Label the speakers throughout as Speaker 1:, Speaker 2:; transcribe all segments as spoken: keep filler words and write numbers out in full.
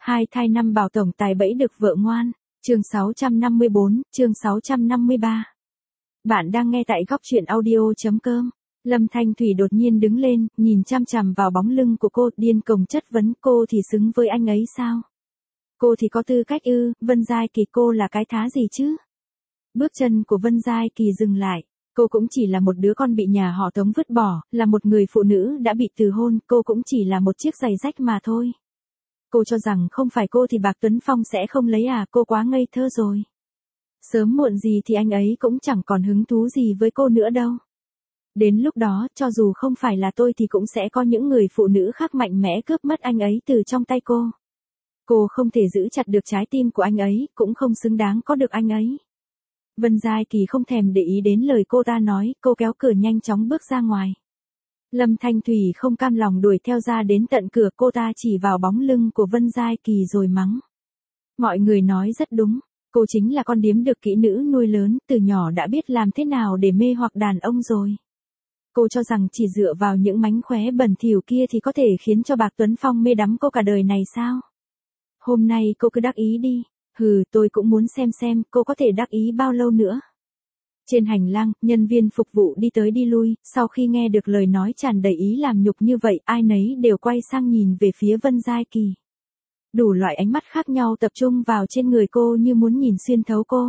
Speaker 1: Hai thai năm bảo tổng tài bẫy được vợ ngoan. Chương sáu trăm năm mươi bốn, chương sáu trăm năm mươi ba. Bạn đang nghe tại góc truyện audio chấm com. Lâm Thanh Thủy đột nhiên đứng lên, nhìn chằm chằm vào bóng lưng của cô, điên cuồng chất vấn, cô thì xứng với anh ấy sao? Cô thì có tư cách ư? Vân Giai Kỳ, cô là cái thá gì chứ? Bước chân của Vân Giai Kỳ dừng lại. Cô cũng chỉ là một đứa con bị nhà họ Tống vứt bỏ, là một người phụ nữ đã bị từ hôn, cô cũng chỉ là một chiếc giày rách mà thôi. Cô cho rằng không phải cô thì Bạc Tuấn Phong sẽ không lấy à, cô quá ngây thơ rồi. Sớm muộn gì thì anh ấy cũng chẳng còn hứng thú gì với cô nữa đâu. Đến lúc đó, cho dù không phải là tôi thì cũng sẽ có những người phụ nữ khác mạnh mẽ cướp mất anh ấy từ trong tay cô. Cô không thể giữ chặt được trái tim của anh ấy, cũng không xứng đáng có được anh ấy. Vân Giai Kỳ không thèm để ý đến lời cô ta nói, cô kéo cửa nhanh chóng bước ra ngoài. Lâm Thanh Thủy không cam lòng đuổi theo ra đến tận cửa, cô ta chỉ vào bóng lưng của Vân Giai Kỳ rồi mắng. Mọi người nói rất đúng, cô chính là con điếm được kỹ nữ nuôi lớn, từ nhỏ đã biết làm thế nào để mê hoặc đàn ông rồi. Cô cho rằng chỉ dựa vào những mánh khóe bẩn thỉu kia thì có thể khiến cho Bạc Tuấn Phong mê đắm cô cả đời này sao? Hôm nay cô cứ đắc ý đi, hừ, tôi cũng muốn xem xem cô có thể đắc ý bao lâu nữa. Trên hành lang, nhân viên phục vụ đi tới đi lui, sau khi nghe được lời nói tràn đầy ý làm nhục như vậy, ai nấy đều quay sang nhìn về phía Vân Giai Kỳ. Đủ loại ánh mắt khác nhau tập trung vào trên người cô như muốn nhìn xuyên thấu cô.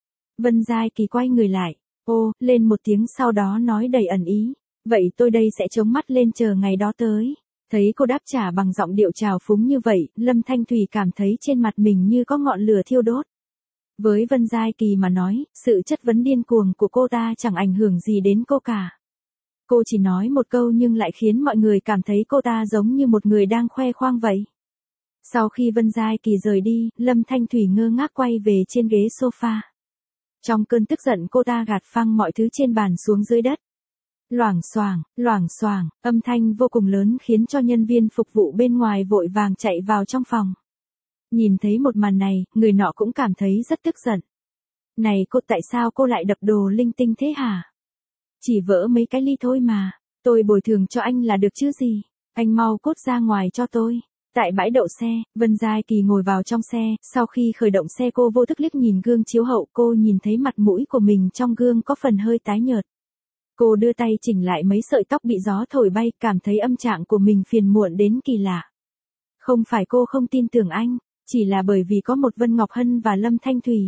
Speaker 1: Vân Giai Kỳ quay người lại, ô, lên một tiếng sau đó nói đầy ẩn ý, vậy tôi đây sẽ chống mắt lên chờ ngày đó tới. Thấy cô đáp trả bằng giọng điệu trào phúng như vậy, Lâm Thanh Thủy cảm thấy trên mặt mình như có ngọn lửa thiêu đốt. Với Vân Giai Kỳ mà nói, sự chất vấn điên cuồng của cô ta chẳng ảnh hưởng gì đến cô cả. Cô chỉ nói một câu nhưng lại khiến mọi người cảm thấy cô ta giống như một người đang khoe khoang vậy. Sau khi Vân Giai Kỳ rời đi, Lâm Thanh Thủy ngơ ngác quay về trên ghế sofa. Trong cơn tức giận cô ta gạt phăng mọi thứ trên bàn xuống dưới đất. Loảng xoảng, loảng xoảng, âm thanh vô cùng lớn khiến cho nhân viên phục vụ bên ngoài vội vàng chạy vào trong phòng. Nhìn thấy một màn này, người nọ cũng cảm thấy rất tức giận. Này cô, tại sao cô lại đập đồ linh tinh thế hả? Chỉ vỡ mấy cái ly thôi mà, tôi bồi thường cho anh là được chứ gì, anh mau cút ra ngoài cho tôi. Tại bãi đậu xe, Vân Giai Kỳ ngồi vào trong xe, sau khi khởi động xe cô vô thức liếc nhìn gương chiếu hậu, cô nhìn thấy mặt mũi của mình trong gương có phần hơi tái nhợt. Cô đưa tay chỉnh lại mấy sợi tóc bị gió thổi bay, cảm thấy âm trạng của mình phiền muộn đến kỳ lạ. Không phải cô không tin tưởng anh, chỉ là bởi vì có một Vân Ngọc Hân và Lâm Thanh Thủy.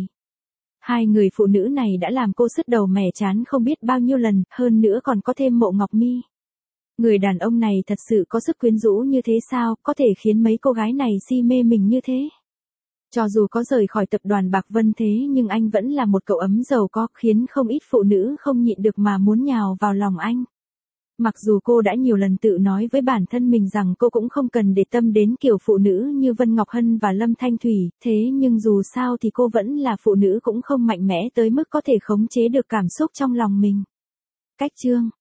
Speaker 1: Hai người phụ nữ này đã làm cô sứt đầu mẻ chán không biết bao nhiêu lần, hơn nữa còn có thêm Mộ Ngọc Mi. Người đàn ông này thật sự có sức quyến rũ như thế sao, có thể khiến mấy cô gái này si mê mình như thế. Cho dù có rời khỏi tập đoàn Bạc Vân thế nhưng anh vẫn là một cậu ấm giàu có, khiến không ít phụ nữ không nhịn được mà muốn nhào vào lòng anh. Mặc dù cô đã nhiều lần tự nói với bản thân mình rằng cô cũng không cần để tâm đến kiểu phụ nữ như Vân Ngọc Hân và Lâm Thanh Thủy, thế nhưng dù sao thì cô vẫn là phụ nữ cũng không mạnh mẽ tới mức có thể khống chế được cảm xúc trong lòng mình. Cách chương